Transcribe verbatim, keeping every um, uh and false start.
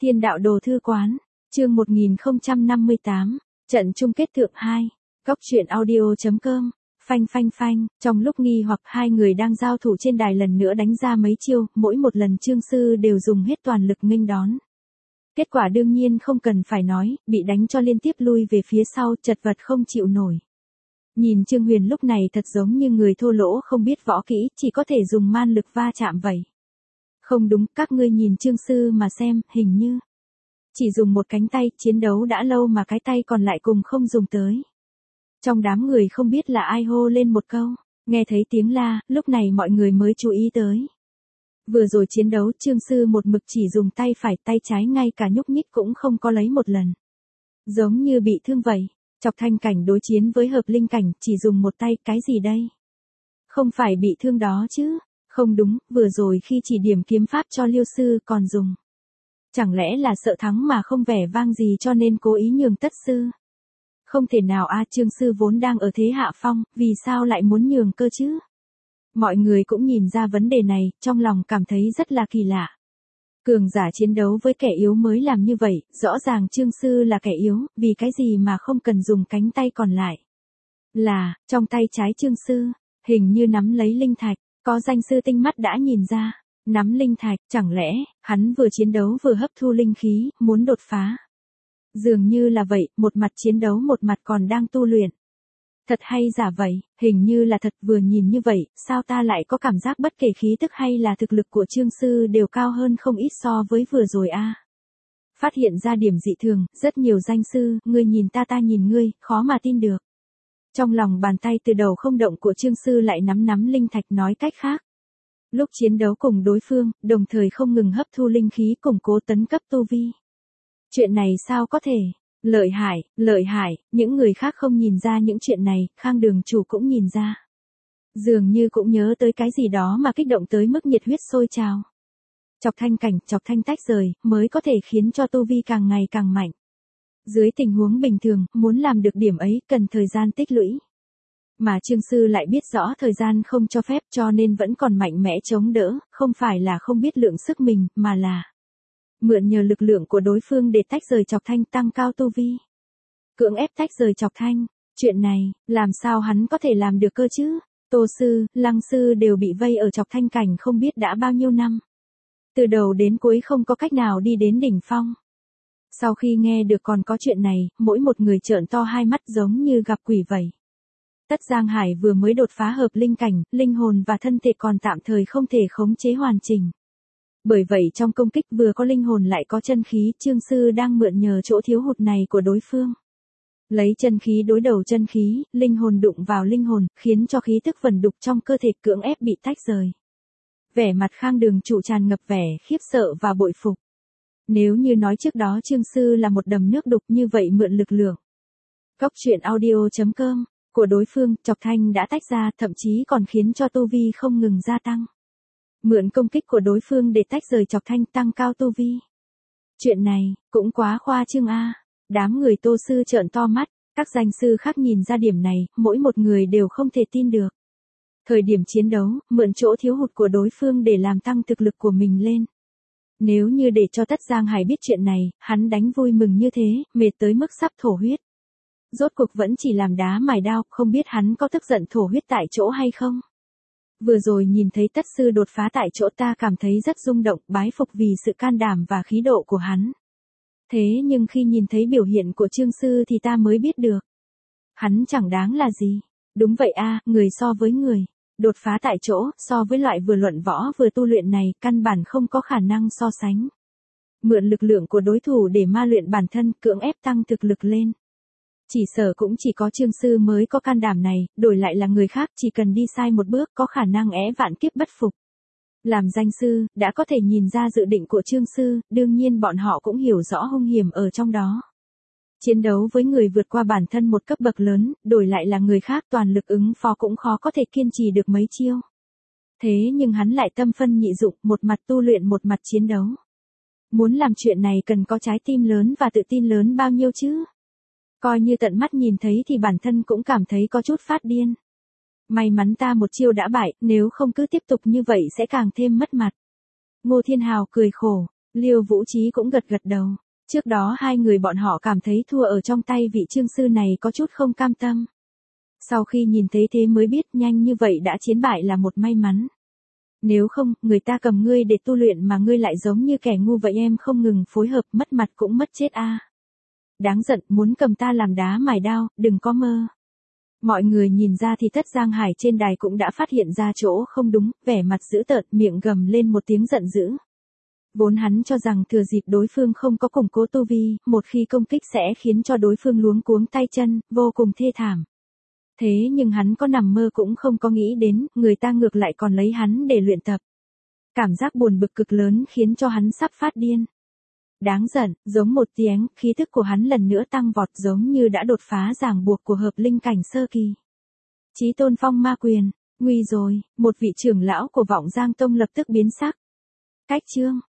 Thiên đạo đồ thư quán, chương một nghìn không trăm năm mươi tám, trận chung kết thượng hai, góc truyện audio chấm com, phanh phanh phanh, trong lúc nghi hoặc hai người đang giao thủ trên đài lần nữa đánh ra mấy chiêu, mỗi một lần Trương Sư đều dùng hết toàn lực nghênh đón. Kết quả đương nhiên không cần phải nói, bị đánh cho liên tiếp lui về phía sau, chật vật không chịu nổi. Nhìn Trương Huyền lúc này thật giống như người thô lỗ không biết võ kỹ, chỉ có thể dùng man lực va chạm vậy. Không đúng, các ngươi nhìn Trương Sư mà xem, hình như chỉ dùng một cánh tay, chiến đấu đã lâu mà cái tay còn lại cùng không dùng tới. Trong đám người không biết là ai hô lên một câu, nghe thấy tiếng la, lúc này mọi người mới chú ý tới. Vừa rồi chiến đấu Trương Sư một mực chỉ dùng tay phải, tay trái ngay cả nhúc nhích cũng không có lấy một lần. Giống như bị thương vậy. Chọc Thanh cảnh đối chiến với Hợp Linh cảnh, chỉ dùng một tay, cái gì đây? Không phải bị thương đó chứ? Không đúng, vừa rồi khi chỉ điểm kiếm pháp cho Liêu Sư còn dùng. Chẳng lẽ là sợ thắng mà không vẻ vang gì cho nên cố ý nhường Tất Sư? Không thể nào a, Trương Sư vốn đang ở thế hạ phong, vì sao lại muốn nhường cơ chứ? Mọi người cũng nhìn ra vấn đề này, trong lòng cảm thấy rất là kỳ lạ. Cường giả chiến đấu với kẻ yếu mới làm như vậy, rõ ràng Trương Sư là kẻ yếu, vì cái gì mà không cần dùng cánh tay còn lại. Là, trong tay trái Trương Sư, hình như nắm lấy linh thạch, có danh sư tinh mắt đã nhìn ra, nắm linh thạch, chẳng lẽ, hắn vừa chiến đấu vừa hấp thu linh khí, muốn đột phá. Dường như là vậy, một mặt chiến đấu một mặt còn đang tu luyện. Thật hay giả vậy, hình như là thật, vừa nhìn như vậy, sao ta lại có cảm giác bất kể khí tức hay là thực lực của Trương Sư đều cao hơn không ít so với vừa rồi a. Phát hiện ra điểm dị thường, rất nhiều danh sư, ngươi nhìn ta ta nhìn ngươi, khó mà tin được. Trong lòng bàn tay từ đầu không động của Trương Sư lại nắm nắm linh thạch, nói cách khác. Lúc chiến đấu cùng đối phương, đồng thời không ngừng hấp thu linh khí củng cố tấn cấp tu vi. Chuyện này sao có thể? Lợi hại, lợi hại, những người khác không nhìn ra những chuyện này, Khang Đường chủ cũng nhìn ra. Dường như cũng nhớ tới cái gì đó mà kích động tới mức nhiệt huyết sôi trào. Chọc Thanh cảnh, Chọc Thanh tách rời, mới có thể khiến cho tu vi càng ngày càng mạnh. Dưới tình huống bình thường, muốn làm được điểm ấy cần thời gian tích lũy. Mà Trương Sư lại biết rõ thời gian không cho phép cho nên vẫn còn mạnh mẽ chống đỡ, không phải là không biết lượng sức mình, mà là mượn nhờ lực lượng của đối phương để tách rời Chọc Thanh tăng cao tu vi. Cưỡng ép tách rời Chọc Thanh, chuyện này, làm sao hắn có thể làm được cơ chứ? Tô Sư, Lăng Sư đều bị vây ở Chọc Thanh cảnh không biết đã bao nhiêu năm. Từ đầu đến cuối không có cách nào đi đến đỉnh phong. Sau khi nghe được còn có chuyện này, mỗi một người trợn to hai mắt giống như gặp quỷ vậy. Tất Giang Hải vừa mới đột phá hợp linh cảnh, linh hồn và thân thể còn tạm thời không thể khống chế hoàn chỉnh. Bởi vậy trong công kích vừa có linh hồn lại có chân khí, Trương Sư đang mượn nhờ chỗ thiếu hụt này của đối phương. Lấy chân khí đối đầu chân khí, linh hồn đụng vào linh hồn, khiến cho khí tức vẩn đục trong cơ thể cưỡng ép bị tách rời. Vẻ mặt Khang Đường chủ tràn ngập vẻ khiếp sợ và bội phục. Nếu như nói trước đó Trương Sư là một đầm nước đục như vậy mượn lực lượng. Góc truyện audio chấm com của đối phương, Chọc Thanh đã tách ra, thậm chí còn khiến cho tu vi không ngừng gia tăng. Mượn công kích của đối phương để tách rời Chọc Thanh tăng cao tu vi. Chuyện này, cũng quá khoa trương a. Đám người Tô Sư trợn to mắt, các danh sư khác nhìn ra điểm này, mỗi một người đều không thể tin được. Thời điểm chiến đấu, mượn chỗ thiếu hụt của đối phương để làm tăng thực lực của mình lên. Nếu như để cho Tất Giang Hải biết chuyện này, hắn đánh vui mừng như thế, mệt tới mức sắp thổ huyết. Rốt cuộc vẫn chỉ làm đá mài đao, không biết hắn có tức giận thổ huyết tại chỗ hay không. Vừa rồi nhìn thấy Tất Sư đột phá tại chỗ ta cảm thấy rất rung động, bái phục vì sự can đảm và khí độ của hắn. Thế nhưng khi nhìn thấy biểu hiện của Trương Sư thì ta mới biết được. Hắn chẳng đáng là gì. Đúng vậy a, người so với người. Đột phá tại chỗ, so với loại vừa luận võ vừa tu luyện này, căn bản không có khả năng so sánh. Mượn lực lượng của đối thủ để ma luyện bản thân, cưỡng ép tăng thực lực lên. Chỉ sở cũng chỉ có Trương Sư mới có can đảm này, đổi lại là người khác chỉ cần đi sai một bước có khả năng é vạn kiếp bất phục. Làm danh sư, đã có thể nhìn ra dự định của Trương Sư, đương nhiên bọn họ cũng hiểu rõ hung hiểm ở trong đó. Chiến đấu với người vượt qua bản thân một cấp bậc lớn, đổi lại là người khác toàn lực ứng phó cũng khó có thể kiên trì được mấy chiêu. Thế nhưng hắn lại tâm phân nhị dụng, một mặt tu luyện một mặt chiến đấu. Muốn làm chuyện này cần có trái tim lớn và tự tin lớn bao nhiêu chứ? Coi như tận mắt nhìn thấy thì bản thân cũng cảm thấy có chút phát điên. May mắn ta một chiêu đã bại, nếu không cứ tiếp tục như vậy sẽ càng thêm mất mặt. Ngô Thiên Hào cười khổ, Liêu Vũ Trí cũng gật gật đầu. Trước đó hai người bọn họ cảm thấy thua ở trong tay vị trương sư này có chút không cam tâm. Sau khi nhìn thấy thế mới biết nhanh như vậy đã chiến bại là một may mắn. Nếu không, người ta cầm ngươi để tu luyện mà ngươi lại giống như kẻ ngu vậy, em không ngừng phối hợp mất mặt cũng mất chết a. Đáng giận, muốn cầm ta làm đá mài đao, đừng có mơ. Mọi người nhìn ra thì Thất Giang Hải trên đài cũng đã phát hiện ra chỗ không đúng, vẻ mặt dữ tợn, miệng gầm lên một tiếng giận dữ. Vốn hắn cho rằng thừa dịp đối phương không có củng cố tu vi, một khi công kích sẽ khiến cho đối phương luống cuống tay chân, vô cùng thê thảm. Thế nhưng hắn có nằm mơ cũng không có nghĩ đến, người ta ngược lại còn lấy hắn để luyện tập. Cảm giác buồn bực cực lớn khiến cho hắn sắp phát điên. Đáng giận, giống một tiếng, khí thức của hắn lần nữa tăng vọt giống như đã đột phá ràng buộc của hợp linh cảnh sơ kỳ. Chí Tôn Phong Ma Quyền, nguy rồi, một vị trưởng lão của Vọng Giang Tông lập tức biến sắc. Cách chương